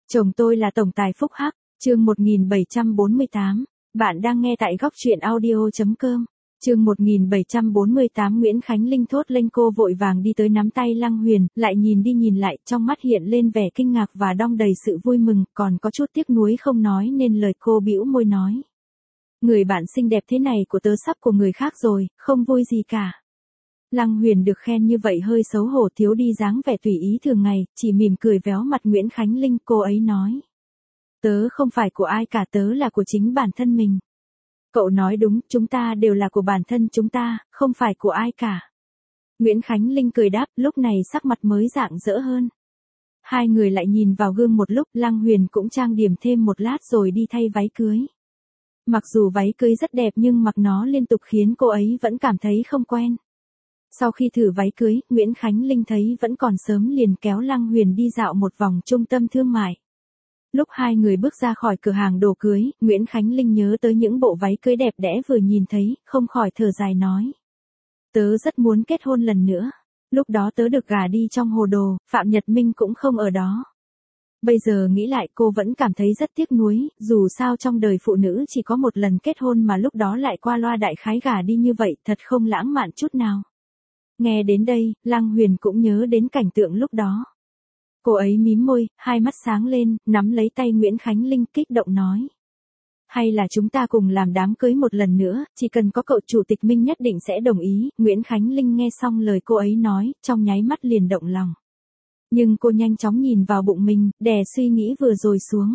Chồng tôi là tổng tài phúc hắc, chương 1748, bạn đang nghe tại góc truyện audio.com. Chương 1748 Nguyễn Khánh Linh thốt lên, cô vội vàng đi tới nắm tay Lăng Huyền, lại nhìn đi nhìn lại, trong mắt hiện lên vẻ kinh ngạc và đong đầy sự vui mừng, còn có chút tiếc nuối không nói nên lời. Cô bĩu môi nói: người bạn xinh đẹp thế này của tớ sắp của người khác rồi, không vui gì cả. Lăng Huyền được khen như vậy hơi xấu hổ, thiếu đi dáng vẻ tùy ý thường ngày, chỉ mỉm cười véo mặt Nguyễn Khánh Linh. Cô ấy nói: tớ không phải của ai cả, tớ là của chính bản thân mình. Cậu nói đúng, chúng ta đều là của bản thân chúng ta, không phải của ai cả. Nguyễn Khánh Linh cười đáp, lúc này sắc mặt mới rạng rỡ hơn. Hai người lại nhìn vào gương một lúc, Lăng Huyền cũng trang điểm thêm một lát rồi đi thay váy cưới. Mặc dù váy cưới rất đẹp nhưng mặc nó liên tục khiến cô ấy vẫn cảm thấy không quen. Sau khi thử váy cưới, Nguyễn Khánh Linh thấy vẫn còn sớm liền kéo Lăng Huyền đi dạo một vòng trung tâm thương mại. Lúc hai người bước ra khỏi cửa hàng đồ cưới, Nguyễn Khánh Linh nhớ tới những bộ váy cưới đẹp đẽ vừa nhìn thấy, không khỏi thở dài nói: tớ rất muốn kết hôn lần nữa. Lúc đó tớ được gả đi trong hồ đồ, Phạm Nhật Minh cũng không ở đó. Bây giờ nghĩ lại cô vẫn cảm thấy rất tiếc nuối, dù sao trong đời phụ nữ chỉ có một lần kết hôn mà lúc đó lại qua loa đại khái gả đi như vậy, thật không lãng mạn chút nào. Nghe đến đây, Lăng Huyền cũng nhớ đến cảnh tượng lúc đó. Cô ấy mím môi, hai mắt sáng lên, nắm lấy tay Nguyễn Khánh Linh kích động nói: hay là chúng ta cùng làm đám cưới một lần nữa, chỉ cần có cậu chủ tịch Minh nhất định sẽ đồng ý. Nguyễn Khánh Linh nghe xong lời cô ấy nói, trong nháy mắt liền động lòng. Nhưng cô nhanh chóng nhìn vào bụng mình, đè suy nghĩ vừa rồi xuống.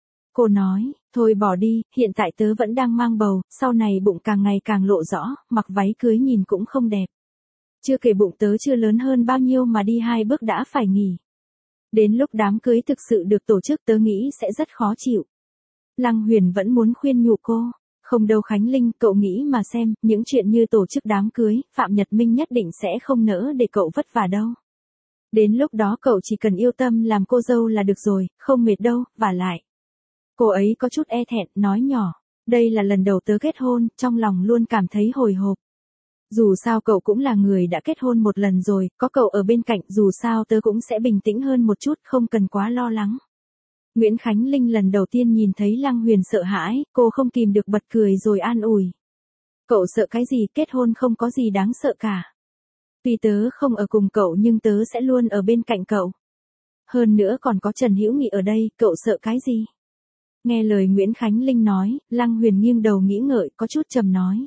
Cô nói: thôi bỏ đi, hiện tại tớ vẫn đang mang bầu, sau này bụng càng ngày càng lộ rõ, mặc váy cưới nhìn cũng không đẹp. Chưa kể bụng tớ chưa lớn hơn bao nhiêu mà đi 2 bước đã phải nghỉ. Đến lúc đám cưới thực sự được tổ chức tớ nghĩ sẽ rất khó chịu. Lăng Huyền vẫn muốn khuyên nhủ cô: không đâu Khánh Linh, cậu nghĩ mà xem, những chuyện như tổ chức đám cưới, Phạm Nhật Minh nhất định sẽ không nỡ để cậu vất vả đâu. Đến lúc đó cậu chỉ cần yêu tâm làm cô dâu là được rồi, không mệt đâu, vả lại. Cô ấy có chút e thẹn, nói nhỏ: đây là lần đầu tớ kết hôn, trong lòng luôn cảm thấy hồi hộp. Dù sao cậu cũng là người đã kết hôn một lần rồi, có cậu ở bên cạnh dù sao tớ cũng sẽ bình tĩnh hơn một chút, không cần quá lo lắng. Nguyễn Khánh Linh lần đầu tiên nhìn thấy Lăng Huyền sợ hãi, cô không kìm được bật cười rồi an ủi: cậu sợ cái gì, kết hôn không có gì đáng sợ cả. Tuy tớ không ở cùng cậu nhưng tớ sẽ luôn ở bên cạnh cậu. Hơn nữa còn có Trần Hữu Nghị ở đây, cậu sợ cái gì? Nghe lời Nguyễn Khánh Linh nói, Lăng Huyền nghiêng đầu nghĩ ngợi, có chút trầm nói: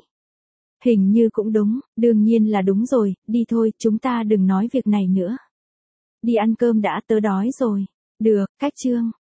hình như cũng đúng, đương nhiên là đúng rồi, đi thôi, chúng ta đừng nói việc này nữa. Đi ăn cơm đã, tớ đói rồi. Được, cách chương.